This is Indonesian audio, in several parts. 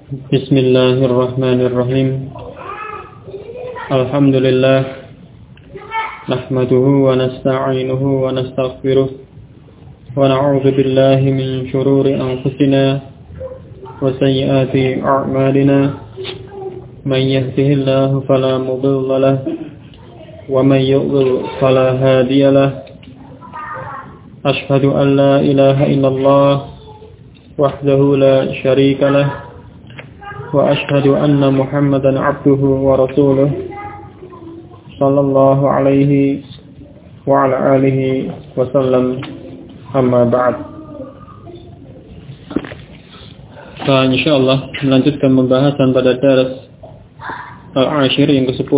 Bismillahirrahmanirrahim. Alhamdulillah. Nahmaduhu wa nasta'inuhu wa nastaghfiruh. Wa na'udzu billahi min shururi anfusina wa sayyiati a'malina. Man yahdihillahu fala mudilla lahu wa man yudlil fala hadiya lahu. Ashhadu an la ilaha illallah wahdahu la syarika lahu. Wa ashhadu anna Muhammadan abduhu wa rasuluh sallallahu alaihi wa ala alihi wa sallam, amma ba'd. Insyaallah melanjutkan pembahasan pada daras Al-Ashir yang ke-10.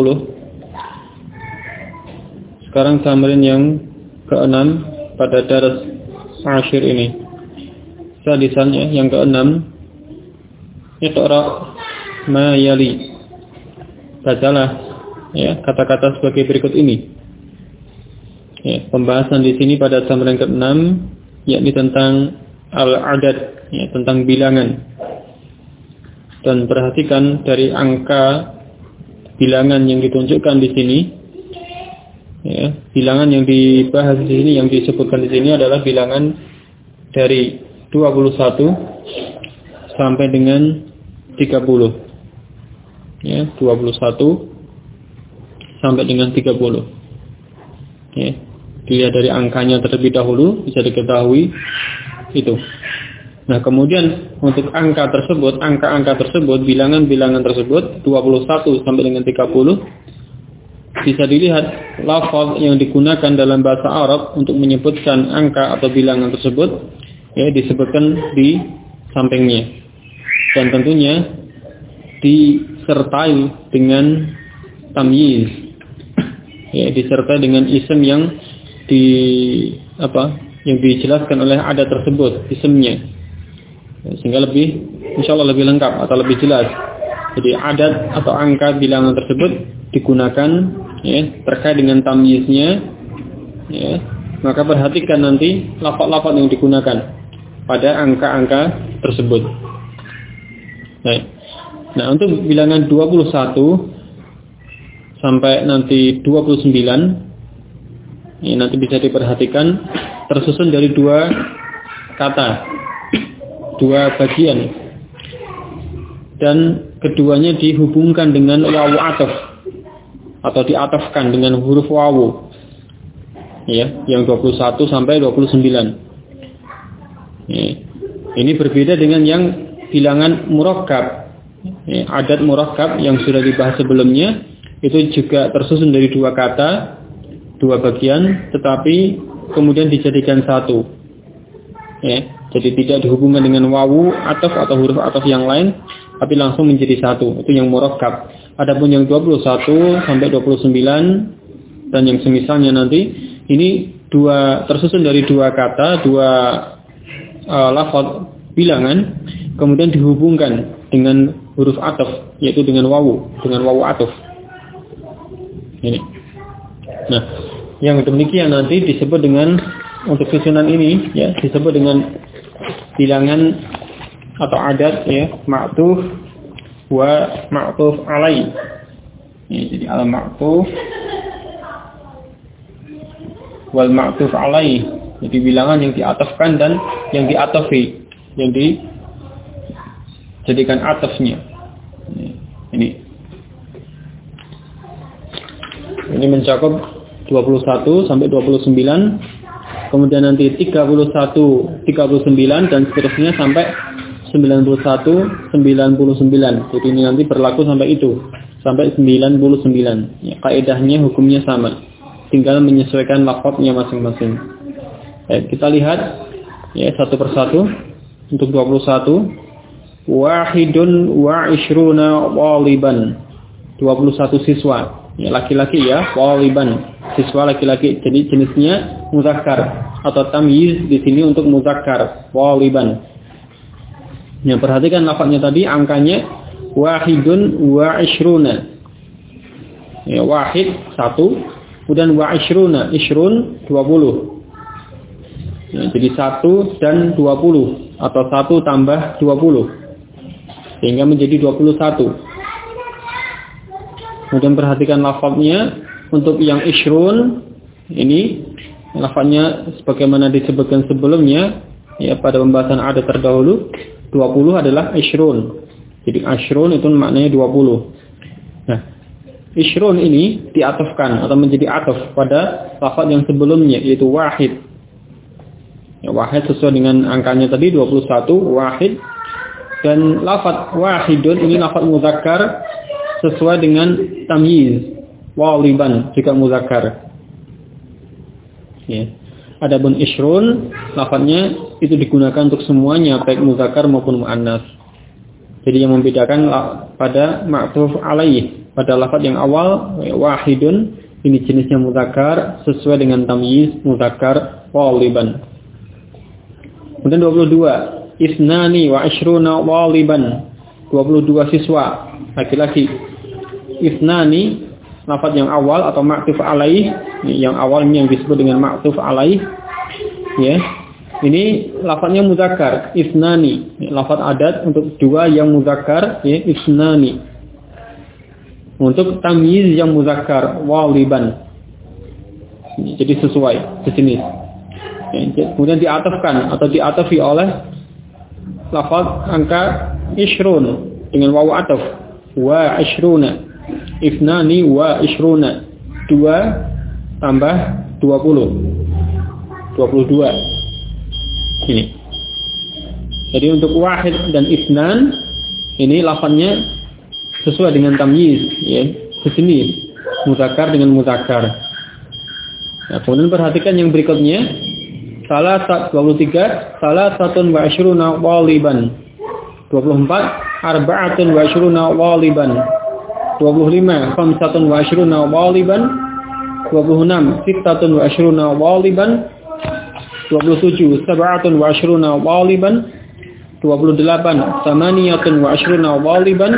Sekarang tamrin yang ke-6 pada daras Ashir ini. Sadisannya yang ke-6, Iqra ma yali. Bacalah ya kata-kata sebagai berikut ini. Ya, pembahasan di sini pada tamrin ke-6 yakni tentang al-adad, ya, tentang bilangan. Dan perhatikan dari angka bilangan yang ditunjukkan di sini. Ya, bilangan yang dibahas di sini, yang disebutkan di sini adalah bilangan dari 21 sampai dengan 30. Ya, 21 sampai dengan 30. Ya, dilihat dari angkanya terlebih dahulu bisa diketahui itu. Nah, kemudian untuk angka tersebut, bilangan-bilangan tersebut 21 sampai dengan 30 bisa dilihat lafaz yang digunakan dalam bahasa Arab untuk menyebutkan angka atau bilangan tersebut ya disebutkan di sampingnya. Dan tentunya disertai dengan tamyiz, ya, disertai dengan isim yang dijelaskan oleh adat tersebut, isimnya, ya, sehingga insyaallah lebih lengkap atau lebih jelas. Jadi adat atau angka bilangan tersebut digunakan, ya, terkait dengan tamyiznya, ya, maka perhatikan nanti lafaz-lafaz yang digunakan pada angka-angka tersebut. Nah, untuk bilangan 21 sampai nanti 29 ini nanti bisa diperhatikan tersusun dari dua kata, dua bagian, dan keduanya dihubungkan dengan wawu ataf atau diatafkan dengan huruf wawu, ya, yang 21 sampai 29. Ya, ini berbeda dengan yang bilangan murakkab, ya, adat murakkab yang sudah dibahas sebelumnya, itu juga tersusun dari dua kata, dua bagian, tetapi kemudian dijadikan satu. Ya, jadi tidak dihubungkan dengan wawu ataf atau huruf ataf yang lain, tapi langsung menjadi satu. Itu yang murakkab. Adapun yang 21 sampai 29 dan yang semisalnya nanti, ini tersusun dari dua kata, dua lafaz bilangan, kemudian dihubungkan dengan huruf ataf, yaitu dengan wawu ataf. Ini. Nah, yang demikian nanti disebut dengan, untuk susunan ini, ya, disebut dengan bilangan atau adat, ya, ma'tuf wa ma'tuf alai. Ya, jadi al-ma'tuf wal ma'tuf alai. Jadi bilangan yang diatafkan dan yang diatafi, yang dijadikan atafnya. Ini mencakup 21 sampai 29, kemudian nanti 31, 39 dan seterusnya sampai 91, 99. Jadi ini nanti berlaku sampai itu, sampai 99. Ya, kaidahnya, hukumnya sama. Tinggal menyesuaikan lafaznya masing-masing. Baik, kita lihat ya satu persatu. Untuk 21, wahidun wa ishruna waliban. 21 siswa, ya, laki-laki, ya, waliban, siswa laki-laki. Jadi jenisnya muzakkar atau tamyiz di sini untuk muzakkar, waliban. Ya, perhatikan lafaznya tadi, angkanya wahidun wa ishruna. Ya, wahid 1, kemudian wa ishruna, ishrun 20. Ya, jadi 1 dan 20 atau 1 tambah 20. sehingga menjadi 21. Kemudian perhatikan lafadznya. Untuk yang ishrun ini lafadznya sebagaimana disebutkan sebelumnya ya pada pembahasan adat terdahulu, 20 adalah ishrun. Jadi ashrun itu maknanya 20. Nah, ishrun ini diatafkan atau menjadi ataf pada lafadz yang sebelumnya yaitu wahid. Ya, wahid sesuai dengan angkanya tadi 21, wahid. Dan lafadz wahidun ini lafadz muzakkar sesuai dengan tamyiz. Waliban juga muzakkar. Ya. Adapun ishrun lafadznya itu digunakan untuk semuanya baik muzakkar maupun muannas. Jadi yang membedakan pada ma'tuf alaih, pada lafadz yang awal wahidun ini jenisnya muzakkar sesuai dengan tamyiz muzakkar waliban. Kemudian 22 isnani wa ishruna waliban, 22 siswa laki-laki. Isnani lafadz yang awal atau ma'tuf alaih, yang awal ini yang disebut dengan ma'tuf alaih ya. Ini lafadznya muzakkar, isnani, lafadz adat untuk dua yang muzakkar ya, isnani. Untuk tamyiz yang muzakkar waliban. Jadi sesuai sejenis. Ya, kemudian diatafkan atau diatafi oleh lafadz angka ishrun dengan wawu ataf wa ishruna. Ifnani wa ishruna, 2 tambah 20, 22 ini. Jadi untuk wahid dan ifnan ini lafadznya sesuai dengan tamyiz ya, sejenis muzakkar dengan muzakkar. Nah, kemudian perhatikan yang berikutnya salah 23 salah satun wa ishruna waliban, 24 arba'atun wa ishruna waliban, 25 khamsatun wa ashruna waliban, 26 sittatun wa ashruna waliban, 27 sab'atun wa ashruna waliban, 28 samaniyatun wa ashruna waliban,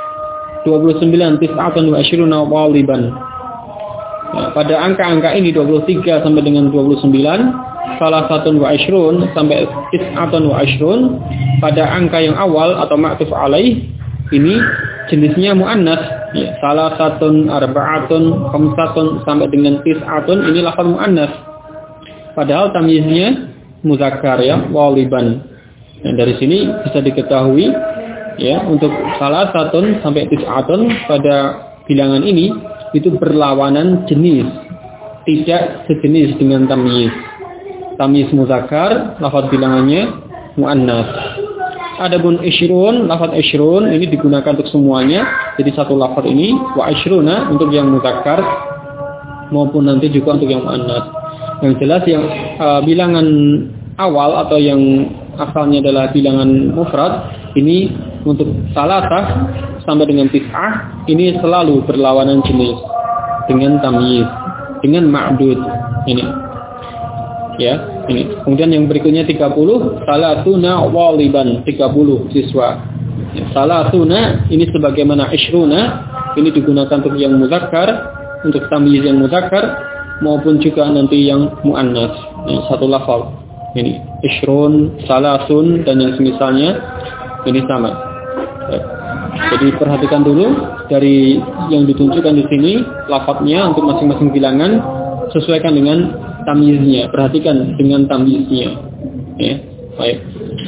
29 tis'atun wa ashruna waliban. Nah, pada angka-angka ini 23 sampai dengan 29, salah satun wa ashrun sampai tis'atun wa ashrun, pada angka yang awal atau ma'tuf alaih ini jenisnya muannas ya, salah satun arba'atun khamsatun sampai dengan tis'atun ini lafaz muannas. Padahal tamyiznya muzakkar ya, waliban. Dan dari sini bisa diketahui ya, untuk salah satun sampai tis'atun pada bilangan ini itu berlawanan jenis, tidak sejenis dengan tamyiz. Tamyiz muzakkar, lafaz bilangannya muannas. Adapun ishrun, lafaz ishrun ini digunakan untuk semuanya. Jadi satu lafaz ini wa ishruna untuk yang muzakkar maupun nanti juga untuk yang muannas. Yang jelas yang bilangan awal atau yang asalnya adalah bilangan mufrad ini untuk salatah sampai dengan tis'ah ini selalu berlawanan jenis dengan tamyiz, dengan ma'dud ini. Ya, ini. Kemudian yang berikutnya 30 salatuna waliban, 30 siswa. Ya, salatuna ini sebagaimana ishruna ini digunakan untuk yang muzakkar, untuk tamyiz yang muzakkar maupun juga nanti yang muannas. Ini satu lafaz. Ini ishrun, salasun dan yang semisalnya ini sama. Ya. Jadi perhatikan dulu dari yang ditunjukkan di sini lafaznya untuk masing-masing bilangan sesuaikan dengan tamyiznya, perhatikan dengan tamyiznya. Ya, baik.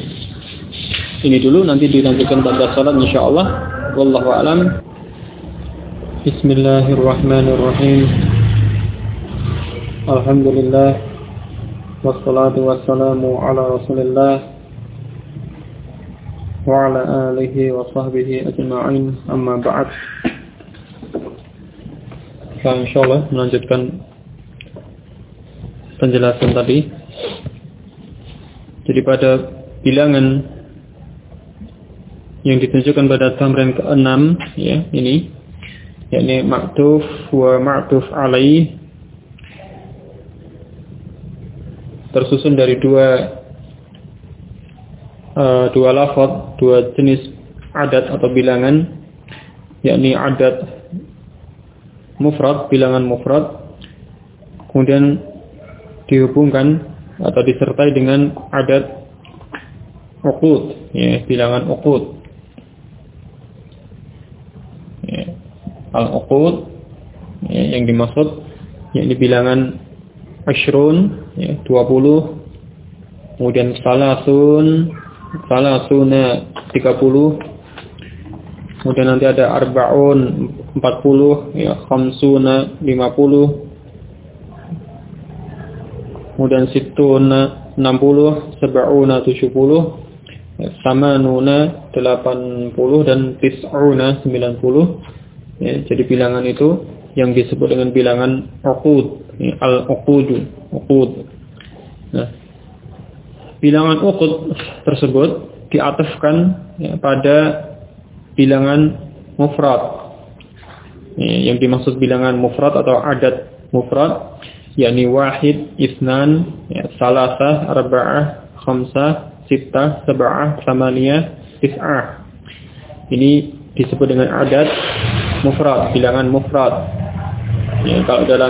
Ini dulu nanti dilanjutkan pada salat insyaallah. Wallahu a'lam. Bismillahirrahmanirrahim. Alhamdulillah wassalatu wassalamu ala Rasulillah wa ala alihi wa sahbihi ajma'in. Amma ba'd. Kita insyaallah melanjutkan penjelasan tadi. Jadi pada bilangan yang ditunjukkan pada tamrin ke-6 ya, ini yakni ma'tuf wa ma'tuf alaih tersusun dari dua lafaz, dua jenis adat atau bilangan, yakni adat mufrad, bilangan mufrad, kemudian dihubungkan atau disertai dengan adat uqud ya, bilangan uqud. al-uqud, yang dimaksud yakni bilangan asyrun, 20, kemudian salasuna 30, kemudian nanti ada arbaun 40, khamsuna 50, kemudian situna 60, sab'una 70, samanuna 80, dan tis'una 90. Jadi bilangan itu yang disebut dengan bilangan uqud, uqud. Nah, bilangan uqud tersebut diatafkan pada bilangan mufrad. Yang dimaksud bilangan mufrad atau adat mufrad yakni wahid, isnan, salasah, arba'ah, khamsah, sittah, sab'ah, samaniyah, tis'ah. Ini disebut dengan adat mufrad, bilangan mufrad. Kalau dalam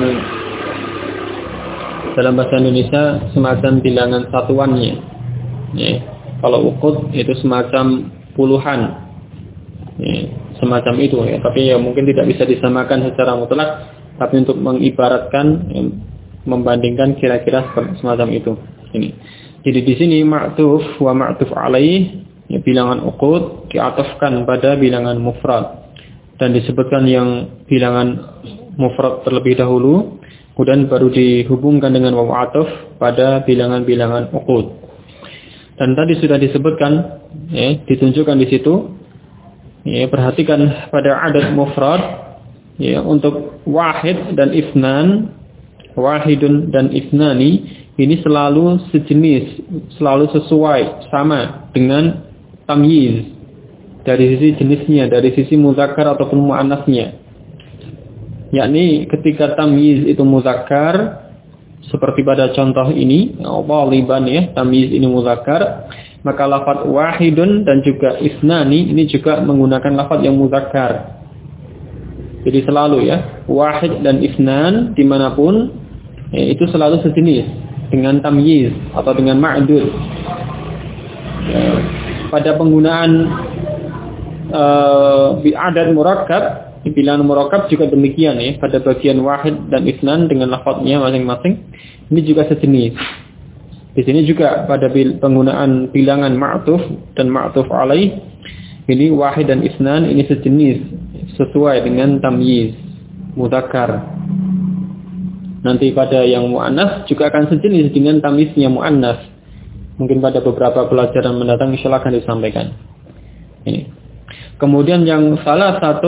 bahasa Indonesia semacam bilangan satuannya. Kalau uqud itu semacam puluhan. Semacam itu tapi mungkin tidak bisa disamakan secara mutlak, tapi untuk mengibaratkan, membandingkan kira-kira semacam itu. Ini. Jadi di sini ma'tuf wa ma'tuf alaih, bilangan uqud diatafkan pada bilangan mufrad dan disebutkan yang bilangan mufrad terlebih dahulu, kemudian baru dihubungkan dengan waw ataf pada bilangan-bilangan uqud. Dan tadi sudah disebutkan, ditunjukkan di situ. Perhatikan pada adat mufrad, untuk wahid dan isnan, wahidun dan isnani, ini selalu sejenis, selalu sesuai, sama dengan tamyiz dari sisi jenisnya, dari sisi muzakkar ataupun muannasnya. Yakni ketika tamyiz itu muzakkar, seperti pada contoh ini, ghaliban tamyiz ini muzakkar, maka lafaz wahidun dan juga isnani ini juga menggunakan lafaz yang muzakkar. Jadi selalu wahid dan isnan dimanapun itu selalu sejenis dengan tamyiz atau dengan ma'dud. Pada penggunaan adat murakkab, bilangan murakkab juga demikian pada bagian wahid dan isnan dengan lafaznya masing-masing ini juga sejenis. Di sini juga pada penggunaan bilangan ma'tuf dan ma'tuf alaih, ini wahid dan isnan ini sejenis, sesuai dengan tamyiz mudzakkar. Nanti pada yang muannas juga akan sejenis dengan tamyiznya muannas. Mungkin pada beberapa pelajaran mendatang insyaallah akan disampaikan. Ini. Kemudian yang salasah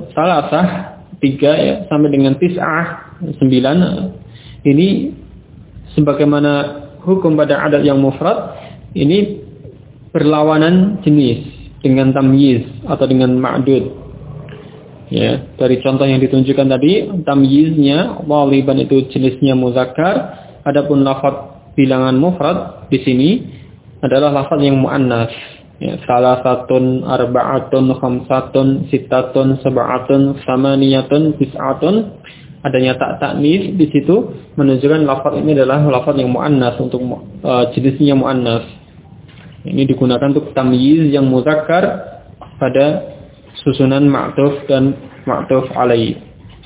3 sampai dengan tis'ah 9, ini sebagaimana hukum pada adat yang mufrad, ini berlawanan jenis dengan tamyiz atau dengan ma'dud. Dari contoh yang ditunjukkan tadi, tamyiznya ghaliban itu jenisnya muzakkar, adapun lafaz bilangan mufrad di sini adalah lafaz yang muannas. Salasatun, arba'atun, khamsatun, sittatun, sab'atun, samaniyatun, tis'atun. Adanya ta'nis di situ menunjukkan lafaz ini adalah lafaz yang muannas, untuk jenisnya muannas. Ini digunakan untuk tamyiz yang muzakkar pada susunan ma'tuf dan ma'tuf alaih.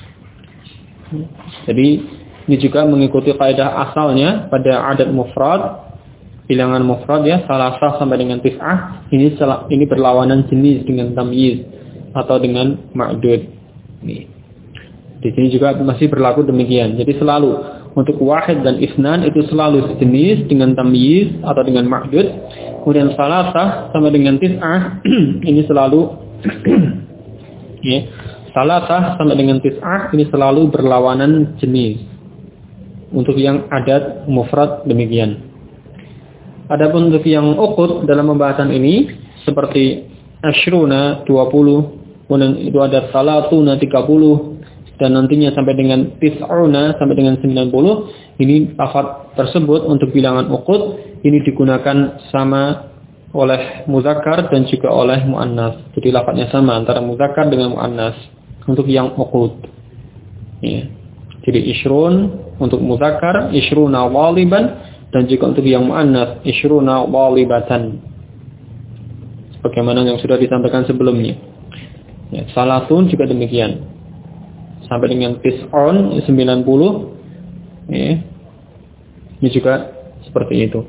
Jadi ini juga mengikuti kaidah asalnya pada adat mufrad, bilangan mufrad salasah sampai dengan tis'ah, ini berlawanan jenis dengan tamyiz atau dengan ma'dud. Di sini juga masih berlaku demikian. Jadi selalu untuk wahid dan isnan itu selalu sejenis dengan tamyiz atau dengan ma'dud. Kemudian salasah sampai dengan tis'ah ini selalu salasah sampai dengan tis'ah ini selalu berlawanan jenis. Untuk yang adat mufrad demikian. Adapun untuk yang uqud dalam pembahasan ini seperti asyruna 20, kemudian itu ada salatuna 30, dan nantinya sampai dengan tis'una sampai dengan 90, ini lafaz tersebut untuk bilangan uqud ini digunakan sama oleh muzakkar dan juga oleh muannas. Jadi lafaznya sama antara muzakkar dengan muannas untuk yang uqud. Jadi isyrun untuk muzakkar, isyruna ghaliban, dan juga untuk yang muannas isyruna ghalibatan. Sebagaimana yang sudah disampaikan sebelumnya. Salatun juga demikian. sampai dengan tis'on 90 ya. Ini juga seperti itu.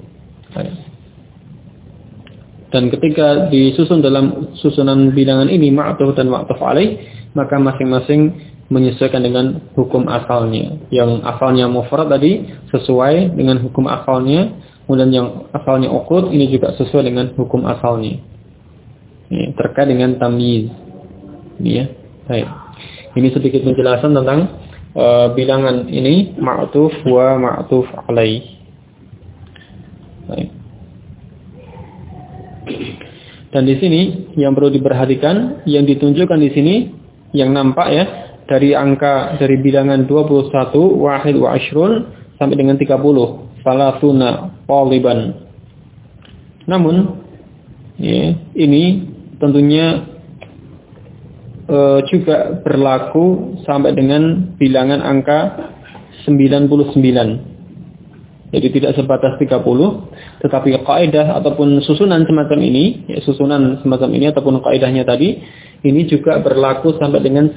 Dan ketika disusun dalam susunan bilangan ini ma'tuf dan ma'tuf alaih, maka masing-masing menyesuaikan dengan hukum asalnya. Yang asalnya mufrad tadi sesuai dengan hukum asalnya, kemudian yang asalnya uqud ini juga sesuai dengan hukum asalnya. Ini terkait dengan tamyiz. Ini ya. Baik. Ini sedikit penjelasan tentang bilangan ini ma'tuf wa ma'tuf alaih. Baik. Dan di sini yang perlu diperhatikan, yang ditunjukkan di sini yang nampak ya dari bilangan 21 wahid wa ashrun sampai dengan 30 salasuna qaliban. Namun ya, ini tentunya juga berlaku sampai dengan bilangan angka 99. Jadi tidak sebatas 30, tetapi kaidah ataupun susunan semacam ini, ya, ataupun kaidahnya tadi, ini juga berlaku sampai dengan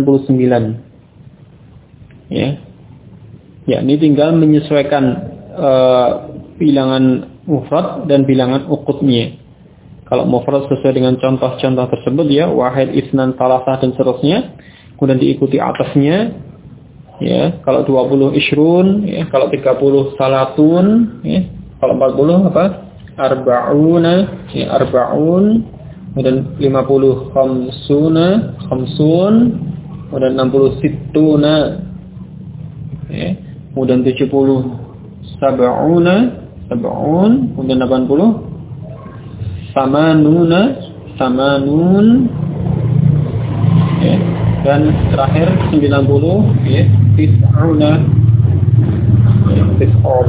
99. Ya. Ya, ini tinggal menyesuaikan bilangan mufrad dan bilangan uqudnya. Kalau mufrad sesuai dengan contoh-contoh tersebut ya, wahid, isnan, salasah dan seterusnya. Kemudian diikuti atasnya ya, kalau 20 ishrun ya, kalau 30 salatun ya, kalau 40 apa? Arba'una ya, arba'un. Kemudian 50 khamsuna, khamsun. Kemudian 60 sittuna ya. Kemudian 70 sab'una, sab'un. Kemudian 80 samanuna, samanun ya. Dan terakhir 90 ya, tis'una ya, tis'un.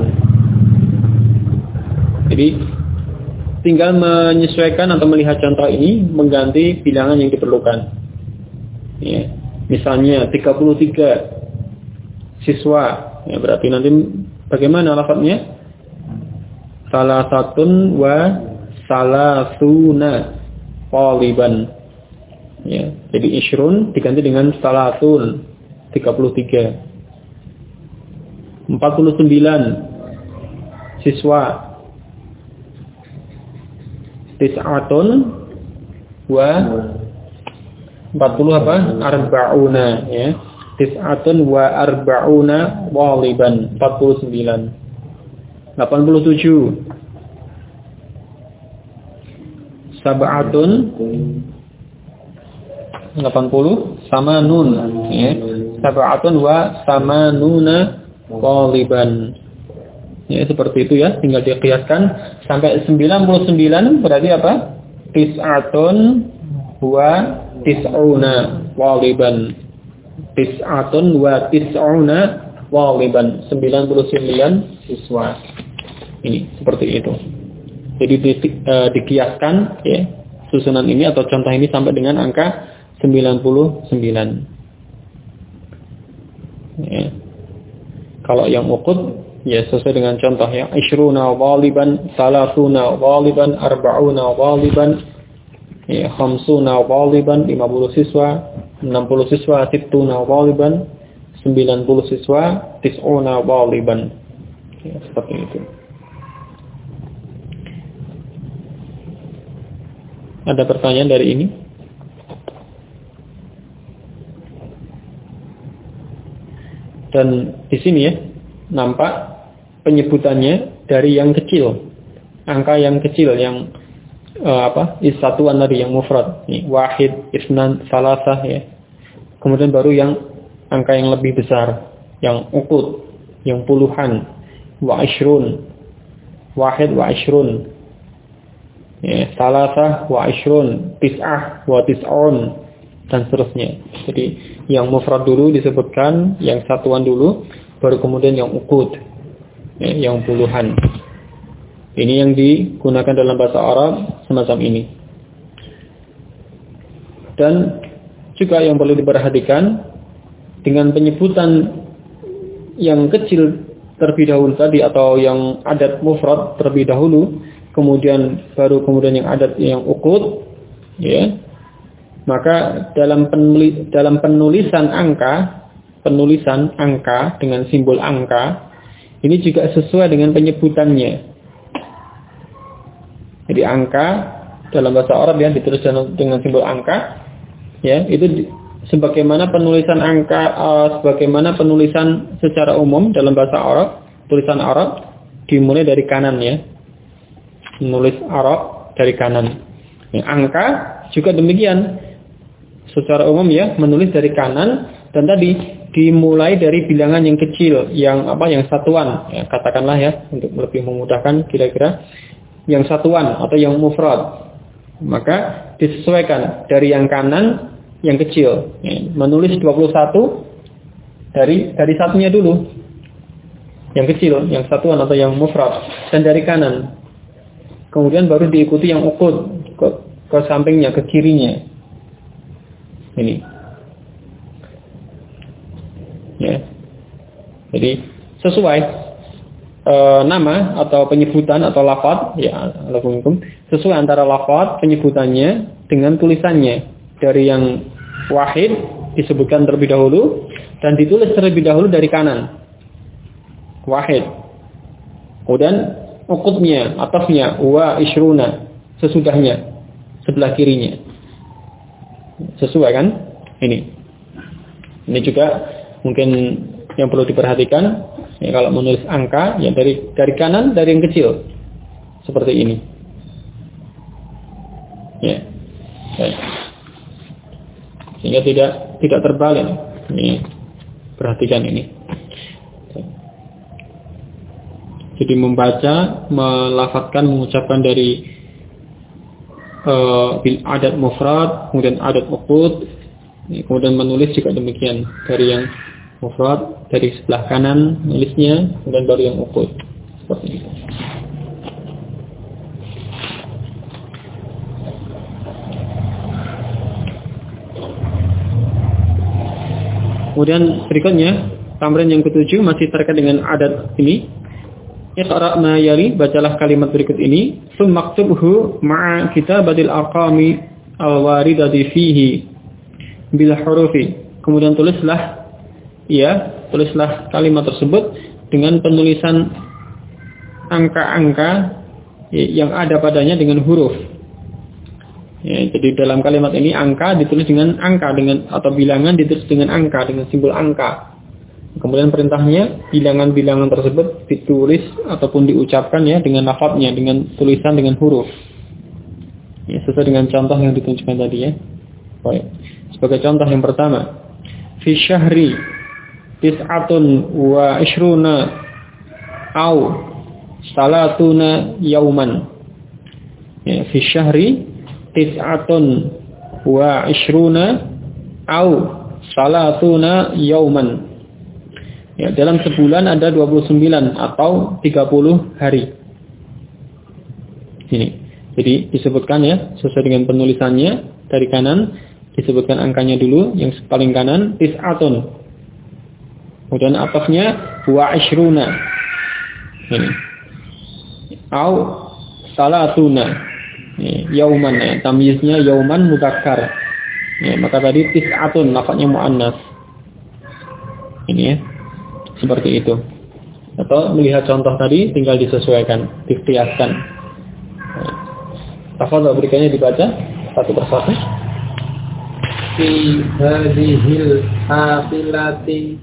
Jadi tinggal menyesuaikan atau melihat contoh ini mengganti bilangan yang diperlukan ya. Misalnya 33 siswa ya, berarti nanti bagaimana lafadznya? Salasatun wa salasuna qaliban ya. Jadi ishrun diganti dengan salatun 33. 49 siswa tis'atun wa 40 apa? Arba'una ya. Tis'atun wa arba'una qaliban 49. 87 sab'atun 80 samanun ya. Sab'atun wa samanuna qaliban. Ya seperti itu ya, tinggal dikiaskan sampai 99 berarti apa? Tis'atun wa tis'una qaliban. Tis'atun wa tis'una qaliban. 99 siswa. Ini seperti itu. Jadi dikiaskan ya susunan ini atau contoh ini sampai dengan angka 99. Ya. Kalau yang uqud ya sesuai dengan contoh ya, ishruna ghaliban, salasuna ghaliban, arba'una ghaliban, ya khamsuna ghaliban, 50 siswa, 60 siswa, sittuna ghaliban, 90 siswa, tis'una ghaliban. Ya, seperti itu. Ada pertanyaan dari ini? Dan di sini ya nampak penyebutannya dari yang kecil, angka yang kecil yang satuan tadi yang mufrad, wahid, isnan, salasah ya. Kemudian baru yang angka yang lebih besar, yang uqud, yang puluhan, wa ashrun, wahid wa ashrun. Ya, salasah wa ashrun, tis'ah wa tis'un dan seterusnya. Jadi yang mufrad dulu disebutkan, yang satuan dulu, baru kemudian yang uqud, ya, yang puluhan. Ini yang digunakan dalam bahasa Arab semacam ini. Dan juga yang perlu diperhatikan dengan penyebutan yang kecil terlebih dahulu tadi atau yang adat mufrad terlebih dahulu, kemudian yang adat yang uqud ya. Maka dalam penulisan angka dengan simbol angka ini juga sesuai dengan penyebutannya. Jadi angka dalam bahasa Arab ya ditulis dengan simbol angka, ya itu sebagaimana penulisan angka, sebagaimana penulisan secara umum dalam bahasa Arab, tulisan Arab dimulai dari kanan ya, menulis Arab dari kanan. Ya, angka juga demikian, secara umum ya menulis dari kanan dan tadi dimulai dari bilangan yang kecil, yang satuan, ya, katakanlah ya untuk lebih memudahkan kira-kira yang satuan atau yang mufrad. Maka disesuaikan dari yang kanan yang kecil, ya, menulis 21 dari satunya dulu, yang kecil, yang satuan atau yang mufrad, dan dari kanan. Kemudian baru diikuti yang uqud ke sampingnya, ke kirinya. Ini. Ya. Jadi sesuai nama atau penyebutan atau lafaz ya, alaikum, sesuai antara lafaz penyebutannya dengan tulisannya. Dari yang wahid disebutkan terlebih dahulu dan ditulis terlebih dahulu dari kanan. Wahid. Kemudian uqudnya, atasnya wa ishruna, sesudahnya sebelah kirinya. Sesuai kan? Ini juga mungkin yang perlu diperhatikan. Ya, kalau menulis angka ya dari kanan, dari yang kecil seperti ini. Ya. Baik. Sehingga tidak terbalik. Ini perhatikan ini. Jadi membaca, melafadzkan, mengucapkan dari adat mufrad, kemudian adat uqud, kemudian menulis juga demikian dari yang mufrad dari sebelah kanan nulisnya, kemudian baru yang uqud seperti itu. Kemudian berikutnya tamrin yang ketujuh masih terkait dengan adat ini. Iqra' ma yali, bacalah kalimat berikut ini. Tsumma aktubhu ma'a kitabatil arqami al-waridati fihi bil hurufi. Kemudian tulislah kalimat tersebut dengan penulisan angka-angka yang ada padanya dengan huruf. Ya, jadi dalam kalimat ini angka ditulis dengan angka, atau bilangan ditulis dengan angka, dengan simbol angka. Kemudian perintahnya bilangan-bilangan tersebut ditulis ataupun diucapkan ya dengan lafadznya, dengan tulisan dengan huruf. Ya, sesuai dengan contoh yang ditunjukkan tadi ya. Baik. Sebagai contoh yang pertama, fi syahri tis'atun wa ishruna au salatuna yauman. Ya, fi syahri tis'atun wa ishruna au salatuna yauman. Ya, dalam sebulan ada 29 atau 30 hari. Ini. Jadi disebutkan ya sesuai dengan penulisannya dari kanan disebutkan angkanya dulu yang paling kanan tis'atun. Kemudian atasnya wa ishruna. Ini. Au salatuna. Yauman ya, tamyiznya yauman mudzakkar. Ya, maka tadi tis'atun lafadznya muannas. Ini ya. Seperti itu. Atau melihat contoh tadi tinggal disesuaikan, dikiaskan. Tafadhol berikutnya dibaca satu persatu. Fi hadhil hafilati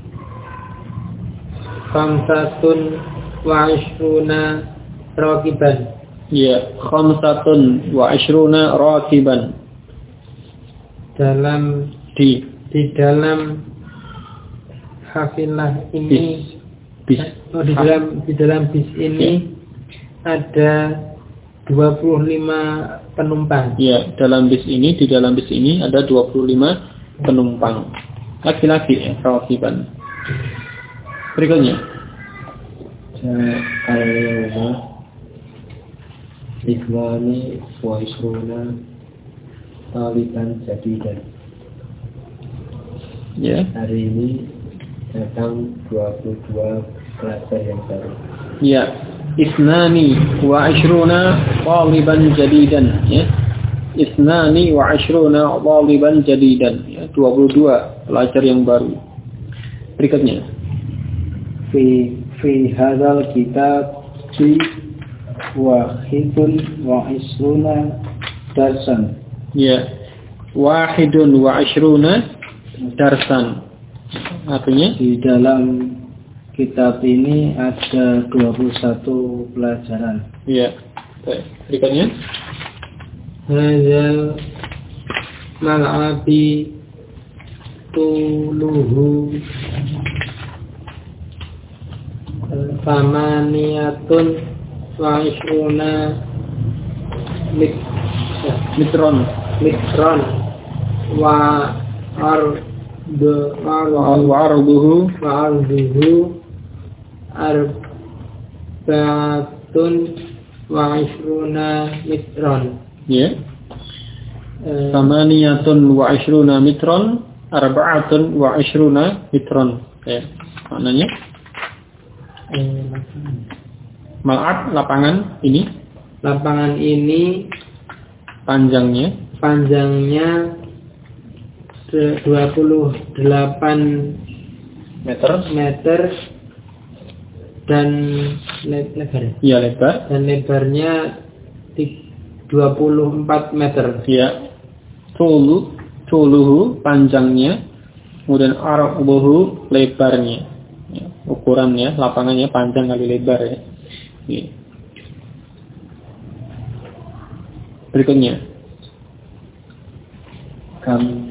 khamsatun wa ishruna rakiban. Ya, khamsatun wa ishruna rakiban. Di dalam hafilah ini di dalam bis ini ada 25 penumpang. Ya, di dalam bis ini ada 25 penumpang. Laki-laki ya, rakiban. Berikutnya. Al-yawma Ikhwani wa ishruna taliban jadidan. Ya. Hari ini datang 22 pelajar yang baru. Ya, isnani wa ishruna taliban jadidan. Ya. isnani wa ashruna dhaliban jadidan, ya, 22 pelajar yang baru. Berikutnya. Fi hadzal kitab wahidun wa isruna darsan. Ya. Wahidun wa ashruna darsan. Artinya di dalam kitab ini ada 21 pelajaran. Ya. Berikutnya. Hadzal mal'abi tuluhu samaniyatun wa isruna mitron wa arduhu arba'atun wa isruna mitron. Ya. Samaniyatun wa isruna mitron, arba'atun wa isruna mitron. Ya. Maknanya mal'ab lapangan ini. Lapangan ini panjangnya 28 meter dan lebar. Iya, lebar. Dan lebarnya 24 meter. Ya. Tuluhu panjangnya, kemudian arduhu lebarnya. Ya, ukurannya, lapangannya panjang kali lebar ya. Ya. Berikutnya. Kam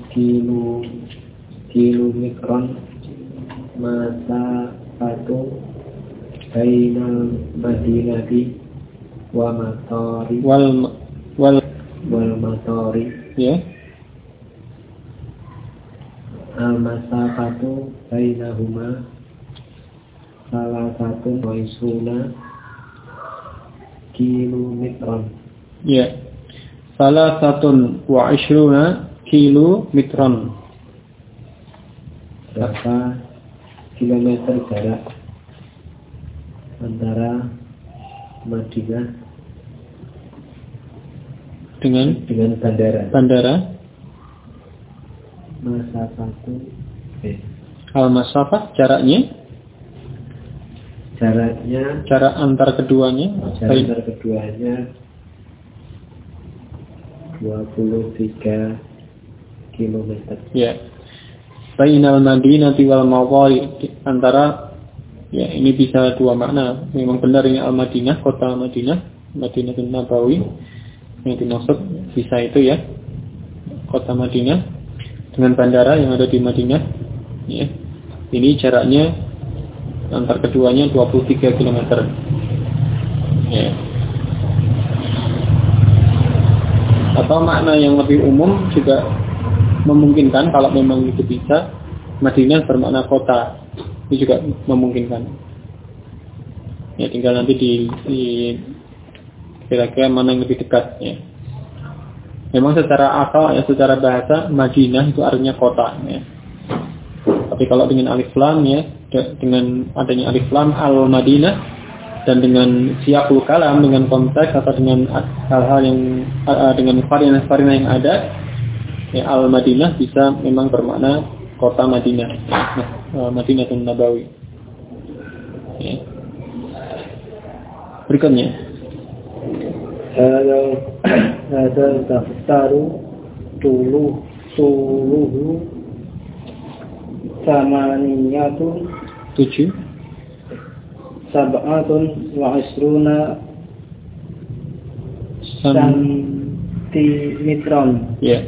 mikron masa satu bainal madinati wa matari wal matari. Ya. Al masafatu bainahuma salah satu waisuna kilometron. Ya. Salah satun wa ishruna kilometron. Berapa kilometer jarak antara Madinah dengan bandara? Masafatu Al-masafah jarak antar keduanya 23 kilometer. Ya. Bainal madinati wal mawari, antara, ya ini bisa dua makna. Memang benar ini Al-Madinah, kota Madinah Nabawi yang dimaksud bisa itu ya, kota Madinah dengan bandara yang ada di Madinah. Ya. Ini jaraknya antar keduanya 23 km. Ya. Atau makna yang lebih umum juga memungkinkan, kalau memang itu bisa, Madinah bermakna kota, itu juga memungkinkan. Ya, tinggal nanti di kira-kira mana yang lebih dekat ya. Memang secara asal ya, secara bahasa Madinah itu artinya kota ya. Tapi kalau dengan alif lam ya, dengan adanya alif lam al-Madinah dan dengan siyaqul kalam, dengan konteks atau dengan hal-hal yang dengan varian-varian yang ada, ya, Al-Madinah bisa memang bermakna kota Madinah, Madinatun Nabawi. Ya. Berikutnya. Ada daftaru tuluhu samaniyatun 7 sab'atun wa isruna santimetron. Ya.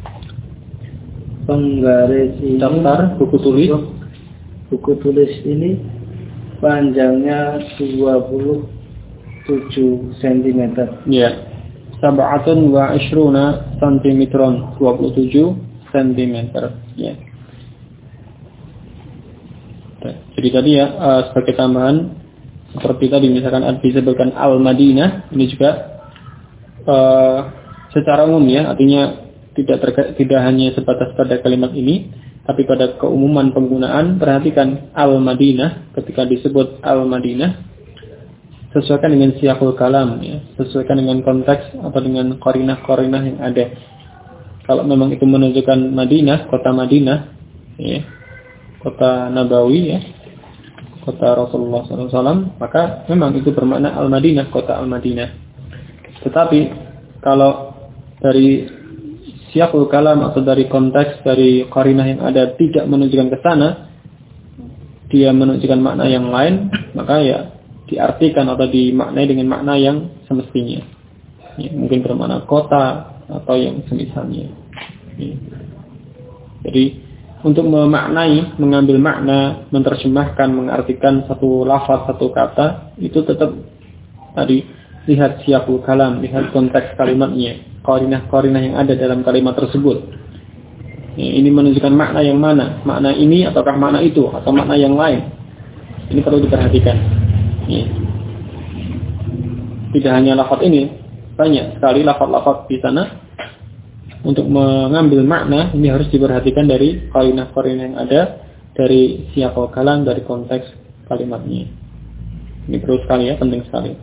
Penggaris ini, daftar buku tulis ini panjangnya 27 cm. Ya. Sab'atun wa isruna santimetron, 27 cm. Ya. Jadi tadi ya, sebagai tambahan seperti tadi misalkan disebutkan Al-Madinah, ini juga secara umum ya, artinya tidak hanya sebatas pada kalimat ini, tapi pada keumuman penggunaan. Perhatikan Al-Madinah, ketika disebut Al-Madinah sesuaikan dengan siyaqul kalam, ya, sesuaikan dengan konteks atau dengan qarinah-qarinah yang ada. Kalau memang itu menunjukkan Madinah, kota Madinah, ya, kota Nabawi, ya, kota Rasulullah SAW, maka memang itu bermakna Al-Madinah, kota Al-Madinah. Tetapi kalau dari siyaqul kalam atau dari konteks, dari qarinah yang ada tidak menunjukkan ke sana, dia menunjukkan makna yang lain, maka ya diartikan atau dimaknai dengan makna yang semestinya. Ya, mungkin bermakna kota atau yang semisalnya. Ya. Jadi untuk memaknai, mengambil makna, menerjemahkan, mengartikan satu lafaz, satu kata, itu tetap tadi lihat siyaqul kalam, lihat konteks kalimatnya, qarinah-qarinah yang ada dalam kalimat tersebut. Ya, ini menunjukkan makna yang mana, makna ini ataukah makna itu atau makna yang lain. Ini perlu diperhatikan. Ya. Tidak hanya lafaz ini, banyak sekali lafaz-lafaz di sana. Untuk mengambil makna ini harus diperhatikan dari qarinah-qarinah yang ada, dari siyaqul kalam, dari konteks kalimatnya. Ini perlu sekali ya, penting sekali.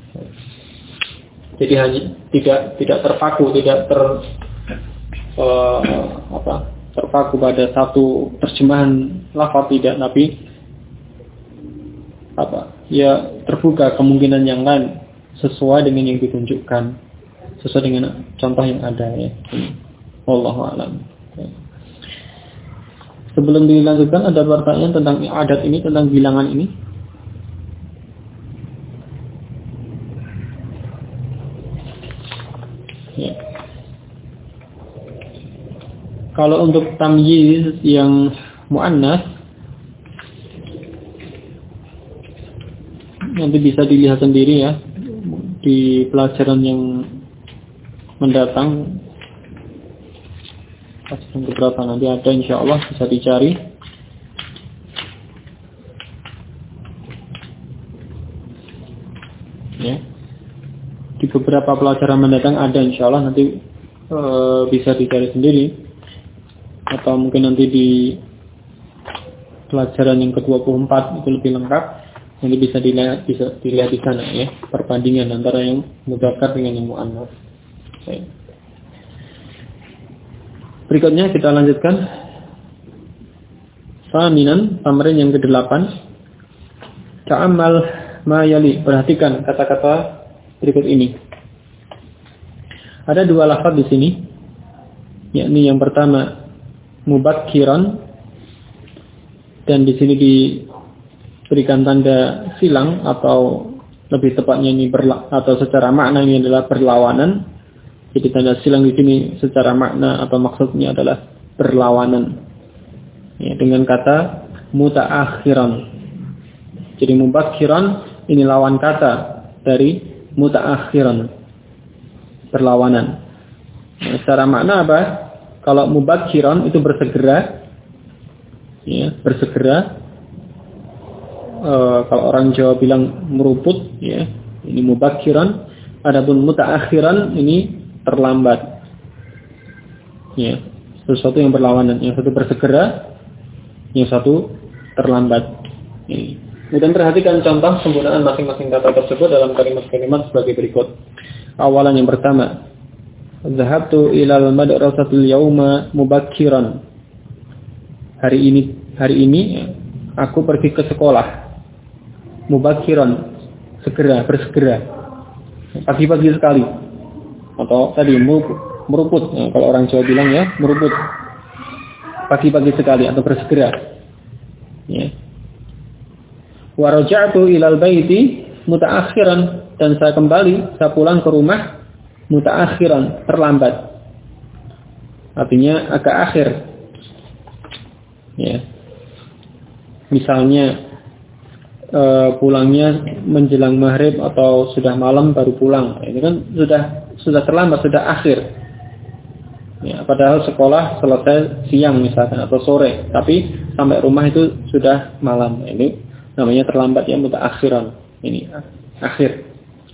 Jadi hanya tidak terpaku, tidak terpaku pada satu terjemahan lafaz, tidak, tapi ya terbuka kemungkinan yang lain sesuai dengan yang ditunjukkan, sesuai dengan contoh yang ada, ya. Wallahu a'lam. Sebelum dilanjutkan, ada pertanyaan tentang adat ini, tentang bilangan ini. Ya. Kalau untuk tamyiz yang muannas, nanti bisa dilihat sendiri ya di pelajaran yang mendatang. Pelajaran keberapa nanti ada, insya Allah bisa dicari. Ya. Di beberapa pelajaran mendatang ada, insya Allah nanti bisa dicari sendiri. Atau mungkin nanti di pelajaran yang ke-24 itu lebih lengkap. Nanti bisa dilihat di sana ya, perbandingan antara yang mudzakkar dengan yang muannas. Berikutnya kita lanjutkan. Saminan, tamrin yang ke-8. Ta'ammal ma yali, perhatikan kata-kata berikut ini. Ada dua lafaz di sini, yakni yang pertama mubakkiran, dan di sini diberikan tanda silang, atau lebih tepatnya ini atau secara makna ini adalah berlawanan. Jadi tanda silang di sini secara makna atau maksudnya adalah berlawanan, ya, dengan kata mutaakhiran. Jadi mubakkiran ini lawan kata dari mutaakhiran, berlawanan. Nah, secara makna apa? Kalau mubakkiran itu bersegera, ya, bersegera. Kalau orang Jawa bilang meruput, ya, ini mubakkiran. Adapun mutaakhiran ini terlambat, ya, sesuatu yang berlawanan. Yang satu bersegera, yang satu terlambat. Ini. Kemudian perhatikan contoh penggunaan masing-masing kata tersebut dalam kalimat-kalimat sebagai berikut. Awalan yang pertama, Zahabtu ilal madrasatil yauma mubakkiran. Hari ini aku pergi ke sekolah. Mubakkiran, segera, bersegera. Pagi-pagi sekali. Atau tadi meruput. Ya, kalau orang Jawa bilang ya, meruput. Pagi-pagi sekali atau bersegera. Ya. Wa raja'tu ilal baiti mutaakhiran, dan saya pulang ke rumah mutaakhiran, terlambat. Artinya agak akhir. Ya. Misalnya pulangnya menjelang maghrib atau sudah malam baru pulang. Ini kan sudah terlambat, sudah akhir. Ya, padahal sekolah selesai siang misalkan atau sore, tapi sampai rumah itu sudah malam. Ini namanya terlambat, ya, mutaakhiran. Ini akhir.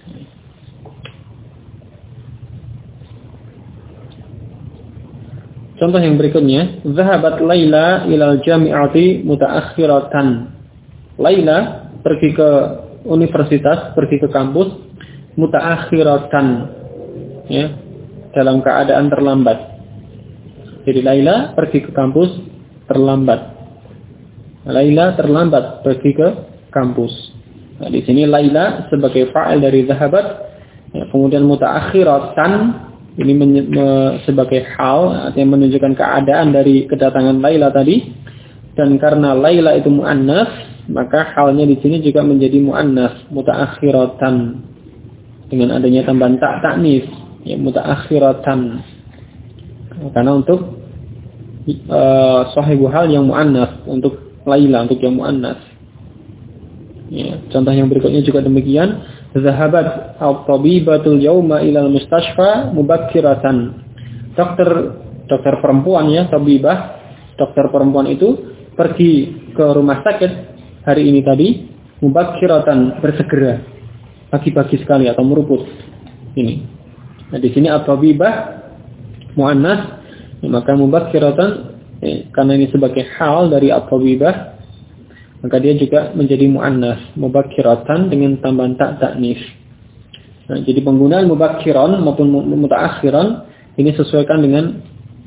Contoh yang berikutnya, zahabat Laila ilal jami'ati mutaakhiratan. Laila pergi ke universitas, pergi ke kampus mutaakhiratan, ya, dalam keadaan terlambat. Jadi Laila pergi ke kampus terlambat. Laila terlambat pergi ke kampus. Nah, di sini Laila sebagai fa'il dari zahabat, ya, kemudian mutaakhiratan ini sebagai hal yang menunjukkan keadaan dari kedatangan Laila tadi. Dan karena Laila itu muannas, maka halnya di sini juga menjadi muannas, mutaakhiratan, dengan adanya tambahan ta'nis, ya, mutaakhiratan. Karena untuk sahibu hal yang muannas, untuk Laila, untuk yang muannas. Ya, contoh yang berikutnya juga demikian. Zahabat at-tabibatul yauma ila al-mustashfa mubakkiratan. Dokter perempuan, ya, tabibah, dokter perempuan itu pergi ke rumah sakit hari ini tadi mubakkiratan, bersegera, pagi-pagi sekali atau meruput. Ini. Nah, di sini at-tabibah muannas, maka mubakkiratan, karena ini sebagai hal dari at-tabibah, maka dia juga menjadi muannas, mubakkiratan dengan tambahan ta'nis. Nah, jadi penggunaan mubakkiran maupun mutaakhiran ini sesuaikan dengan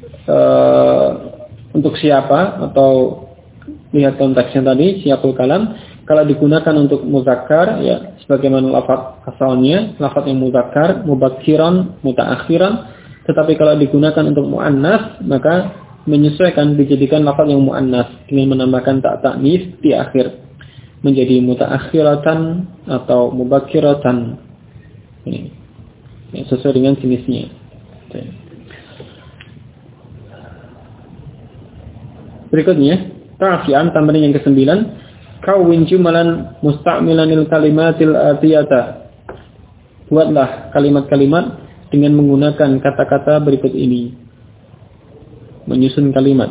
untuk siapa, atau lihat konteksnya tadi, siapul kalam. Kalau digunakan untuk muzakkar, ya, sebagaimana lafaz asalnya, lafaz yang muzakkar, mubakkiran, mutaakhiran. Tetapi kalau digunakan untuk muannas, maka menyesuaikan, dijadikan lafaz yang muannas dengan menambahkan ta'nis di akhir, menjadi mutaakhiratan atau mubakkiratan. Ini, ya, sesuai dengan jenisnya. Berikutnya, ta'fian, tambahan yang ke-9, kawin jumalan musta'milanil kalimatil atiyata. Buatlah kalimat-kalimat dengan menggunakan kata-kata berikut ini. Menyusun kalimat.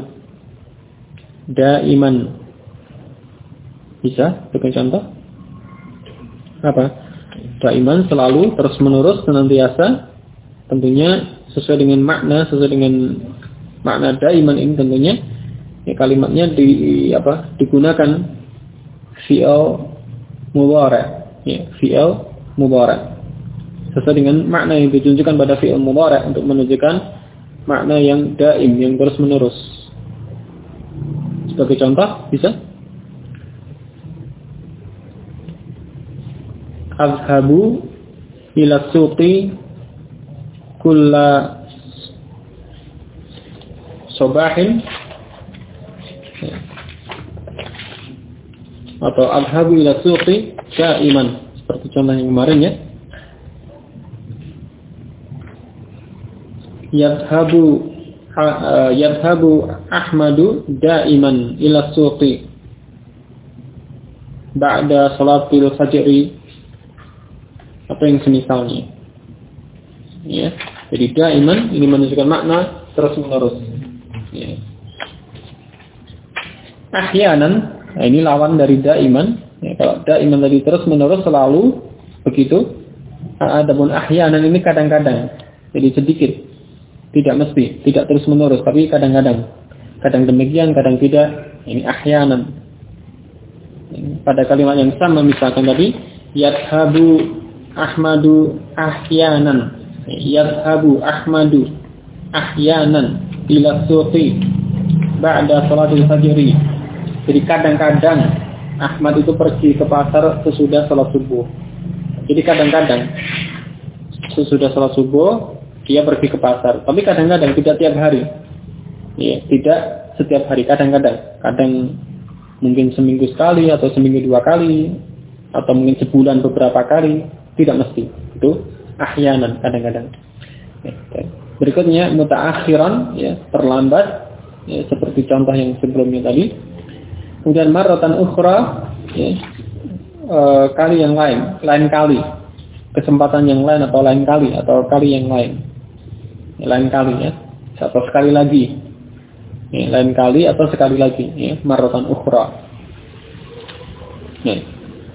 Daiman. Bisa? Berikan contoh. Apa? Daiman, selalu, terus-menerus, senantiasa. Tentunya sesuai dengan makna, sesuai dengan makna daiman ini tentunya. Ya, kalimatnya digunakan fi'il mudhari', ya, fi'il mudhari'. Sesuai dengan makna yang ditunjukkan pada fi'il mudhari' untuk menunjukkan makna yang daim, yang terus menerus. Sebagai contoh, bisa? Azhabu ila suqi kulla sobahin, atau adhabu ila suqi syaiman, seperti contoh yang kemarin, ya. Yadhabu Ahmadu daiman ila suqi ba'da salatil fajri, atau yang semisalnya, ya. Jadi daiman ini menunjukkan makna terus menerus, ya. Ahyanan, nah, ini lawan dari daiman, ya. Kalau daiman tadi terus menerus, selalu begitu. Adapun ahyanan ini kadang-kadang, jadi sedikit, tidak mesti, tidak terus menerus, tapi kadang-kadang, kadang demikian, kadang tidak. Ini ahyanan. Pada kalimat yang sama, misalkan tadi yadhabu Ahmadu ahyanan, yadhabu Ahmadu ahyanan ila suqi ba'da salatil fajri. Jadi kadang-kadang Ahmad itu pergi ke pasar sesudah salat subuh. Jadi kadang-kadang sesudah salat subuh dia pergi ke pasar. Tapi kadang-kadang, tidak tiap hari. Ya, tidak setiap hari, kadang-kadang. Kadang mungkin seminggu sekali, atau seminggu 2 kali, atau mungkin sebulan beberapa kali. Tidak mesti. Itu ahyanan, kadang-kadang. Ya, berikutnya mutaakhiran, ya, terlambat, ya, seperti contoh yang sebelumnya tadi. Kemudian marratan ukhra, ya, kali yang lain kali, kesempatan yang lain, atau lain kali, atau kali yang lain, ya, lain kali, ya, atau sekali lagi, ya, lain kali atau sekali lagi, ya, marratan ukhra. Ya.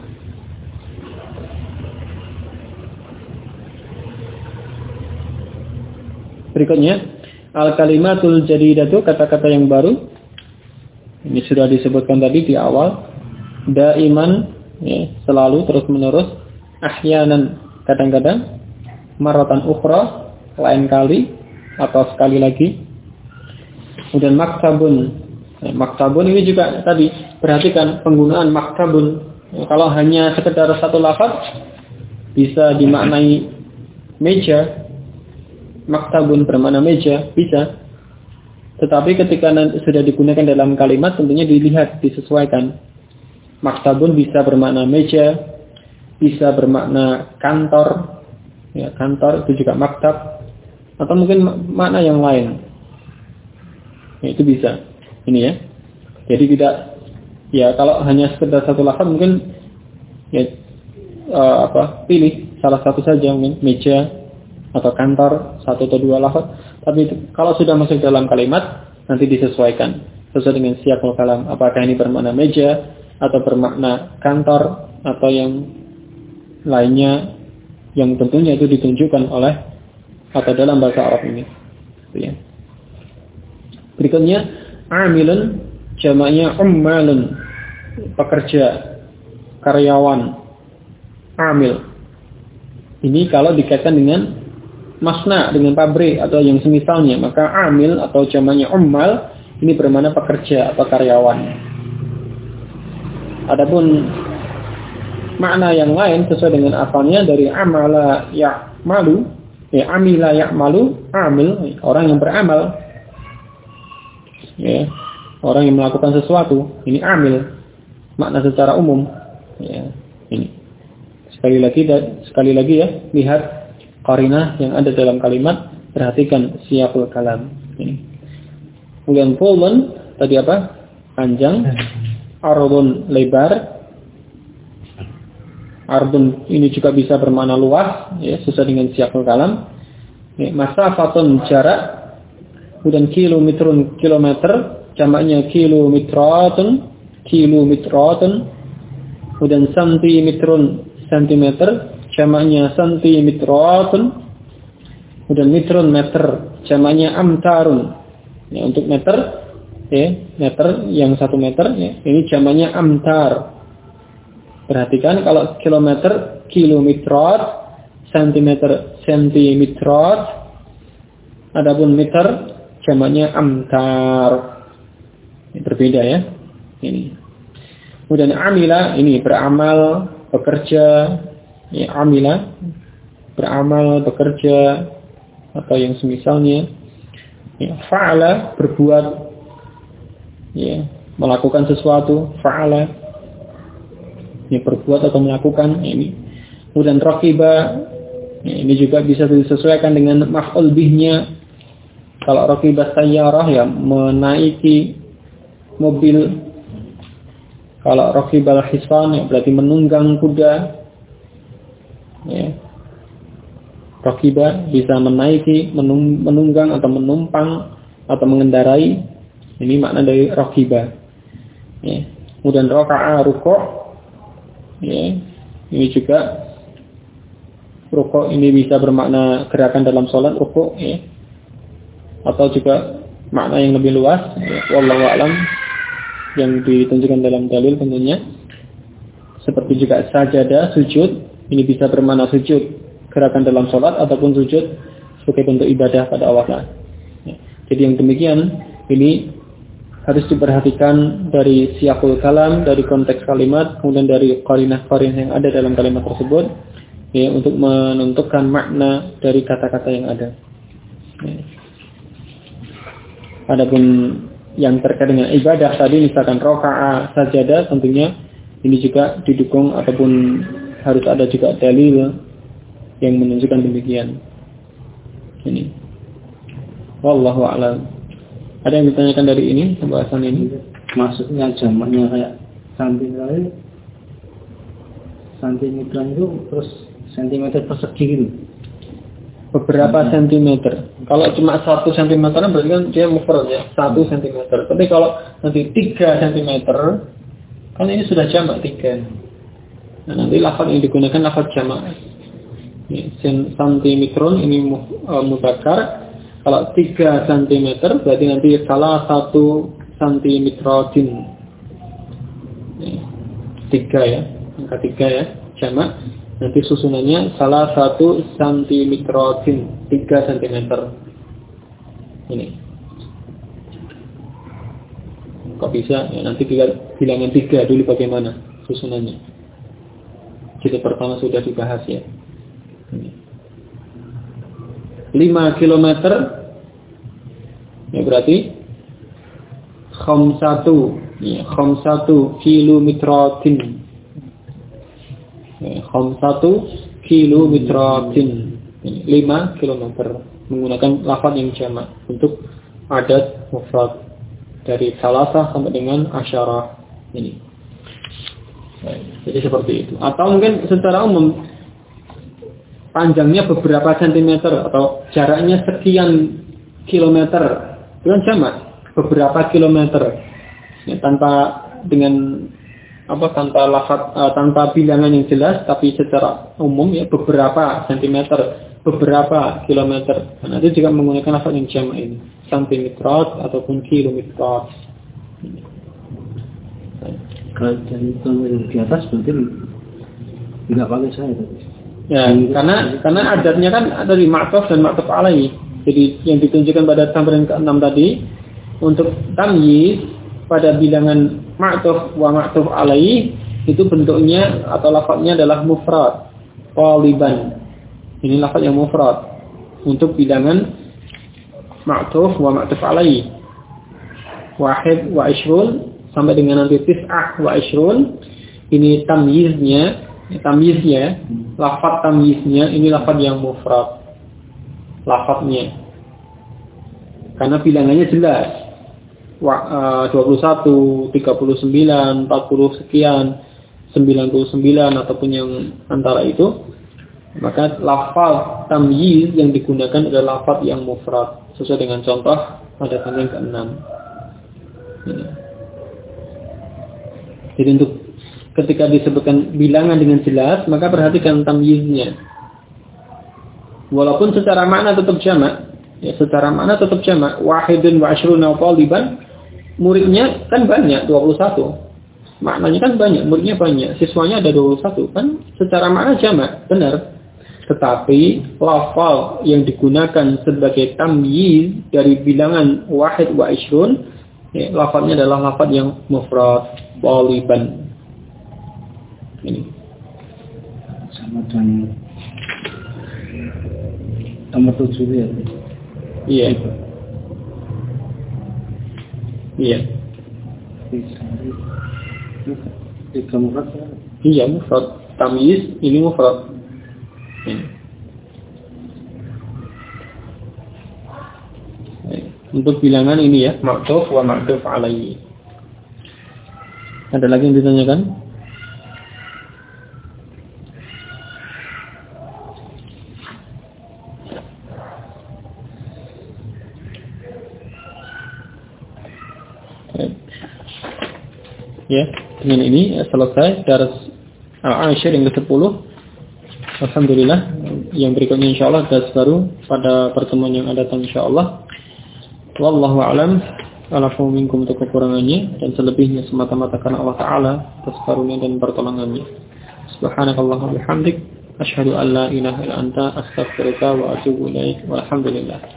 Berikutnya al-kalimatul jadidatu, kata-kata yang baru. Ini sudah disebutkan tadi di awal. Daiman ya, selalu terus menerus, ahyanan kadang-kadang, maratan ukhra lain kali atau sekali lagi. Kemudian maktabun. Maktabun ini juga tadi perhatikan penggunaan maktabun. Kalau hanya sekedar satu lafaz bisa dimaknai meja. Maktabun bermakna meja bisa. Tetapi ketika sudah digunakan dalam kalimat tentunya dilihat, disesuaikan. Maktabun bisa bermakna meja, bisa bermakna kantor. Ya, kantor itu juga maktab, atau mungkin makna yang lain. Ya, itu bisa. Ini ya. Jadi tidak, ya kalau hanya sekedar satu lafaz mungkin ya pilih salah satu saja, mungkin meja atau kantor, satu atau dua lafaz. Tapi kalau sudah masuk dalam kalimat nanti disesuaikan sesuai dengan siyaqul kalam. Apakah ini bermakna meja atau bermakna kantor atau yang lainnya, yang tentunya itu ditunjukkan oleh atau dalam bahasa Arab ini. Ya. Berikutnya amilun, jamaknya ummalun, pekerja, karyawan, amil. Ini kalau dikaitkan dengan masna, dengan pabrik atau yang semisalnya, maka amil atau jamaknya ummal ini bermakna pekerja atau karyawan. Adapun makna yang lain sesuai dengan asalnya dari amala ya'malu, ya amila ya'malu, amil orang yang beramal, ya orang yang melakukan sesuatu, ini amil makna secara umum, ya ini sekali lagi ya, lihat qarinah yang ada dalam kalimat, perhatikan siyaqul kalam ini. Kemudian fulun tadi apa, panjang, ardun lebar. Ardun ini juga bisa bermakna luas, ya, sesuai dengan siyaqul kalam. Ya, masafatun jarak, kemudian kilometrun kilometer, jamaknya kilometratun, kemudian santimetrun sentimeter, jamaknya santimetratun, kemudian metrun meter, jamaknya amtarun. Ya, untuk meter, ya, meter yang 1 meter, ya, ini jamaknya amtar. Perhatikan kalau kilometer, kilometrat, sentimeter, sentimetrat. Adapun meter, jamaknya amtar. Ini berbeda ya. Ini. Kemudian amila, ini beramal, bekerja. Ya, amila, beramal, bekerja, atau yang semisalnya. Ya, fa'ala, berbuat. Ya, melakukan sesuatu, fa'ala. Ini berbuat atau melakukan ini. Kemudian raqiba, ini juga bisa disesuaikan dengan maf'ul bihnya. Kalau raqiba sayyarah ya menaiki mobil. Kalau raqibal hisan ya berarti menunggang kuda. Ya. Raqiba bisa menaiki, menunggang atau menumpang atau mengendarai. Ini makna dari raqiba. Ya. Kemudian raka'a, ruku'. Ya, ini juga rukuk ini bisa bermakna gerakan dalam sholat rukuk, ya, atau juga makna yang lebih luas, ya, wallahu a'lam, yang ditunjukkan dalam dalil tentunya. Seperti juga sajadah, sujud, ini bisa bermakna sujud gerakan dalam sholat ataupun sujud sebagai bentuk ibadah pada Allah. Ya, jadi yang demikian ini harus diperhatikan dari siyaqul kalam, dari konteks kalimat, kemudian dari qarinah-qarinah yang ada dalam kalimat tersebut, ya, untuk menentukan makna dari kata-kata yang ada. Ya. Adapun yang terkait dengan ibadah tadi, misalkan raka'a, sajadah, tentunya ini juga didukung ataupun harus ada juga dalil yang menunjukkan demikian. Ini. Wallahu a'lam. Ada yang ditanyakan dari ini, pembahasan ini? Maksudnya jamaknya kayak santimeter itu terus sentimeter persegi gitu. Beberapa sentimeter. Kalau cuma 1 sentimeter berarti kan dia mufrad ya, 1 sentimeter. Tapi kalau nanti 3 sentimeter, kan ini sudah jamak 3. Nah, nanti lafaz yang digunakan lafaz jamak. Santimetron ini mudzakkar. Kalau 3 cm berarti nanti salah 1 cm. 3 ya. angka 3 ya, jamak. Nanti susunannya salah 1 santimetrotin, 3 cm. Ini. Kok bisa? Ya, nanti bilangan 3 dulu bagaimana susunannya. Jadi pertama sudah dibahas ya. Ini. 5 km ya berarti khamsatu kilometratin. Khamsatu kilometratin. 5 km menggunakan lafaz yang jamak untuk adat mufrad dari salasah sampai dengan asyarah ini. Jadi seperti itu. Atau mungkin secara umum panjangnya beberapa sentimeter atau jaraknya sekian kilometer. Itu kan jamak, beberapa kilometer. Ya, tanpa tanpa bilangan yang jelas, tapi secara umum ya beberapa sentimeter, beberapa kilometer. Nah, itu juga menggunakan lafaz yang jamak ini, santimetrat ataupun kilometrat. Kalau dari di atas berarti enggak pakai saya tadi. Ya, karena adatnya kan ada di ma'tuf dan ma'tuf alaih. Jadi yang ditunjukkan pada tambahan ke-6 tadi untuk tamyiz pada bilangan ma'tuf wa ma'tuf alaih itu bentuknya atau lafaznya adalah mufrad, qaliban. Ini lafaz yang mufrad untuk bilangan ma'tuf wa ma'tuf alaih. Wahid wa ishrun sampai dengan nanti tis'ah wa ishrun. Ini tamyiznya, lafaz tamyiznya ini lafaz yang mufrad. Lafaznya. Karena bilangannya jelas. 21, 39, 40 sekian, 99 ataupun yang antara itu. Maka lafaz tamyiz yang digunakan adalah lafaz yang mufrad sesuai dengan contoh pada tamyiz ke-6. Ini. Jadi untuk ketika disebutkan bilangan dengan jelas, maka perhatikan tamyiznya. Walaupun secara makna tetap jamak, ya secara makna tetap jamak, wahidun wa ashruna taliban, muridnya kan banyak, 21. Maknanya kan banyak, muridnya banyak, siswanya ada 21, kan secara makna jamak, benar. Tetapi lafaz yang digunakan sebagai tamyiz dari bilangan wahid wa ashrun, ya, lafaznya adalah lafaz yang mufrad, taliban. Ini sama dengan nomor 7 ya. Iya. Iya. Tiga mufrad. Iya, mufrad. Tamyiz ini mufrad. Untuk bilangan ini ya, ma'tuf wa ma'tuf alaihi. Ada lagi yang ditanyakan? Ya, dengan ini selesai dars Al-Ashir yang ke-10. Alhamdulillah. Yang berikutnya insyaallah dars baru pada pertemuan yang akan datang insyaallah. Wallahu a'lam. Alafu minkum untuk kekurangannya dan selebihnya semata-mata karena Allah Ta'ala atas karunia dan pertolongannya. Subhanakallahumma wa bihamdik asyhadu an la ilaha illa anta astaghfiruka wa atubu ilaik. Walhamdulillah.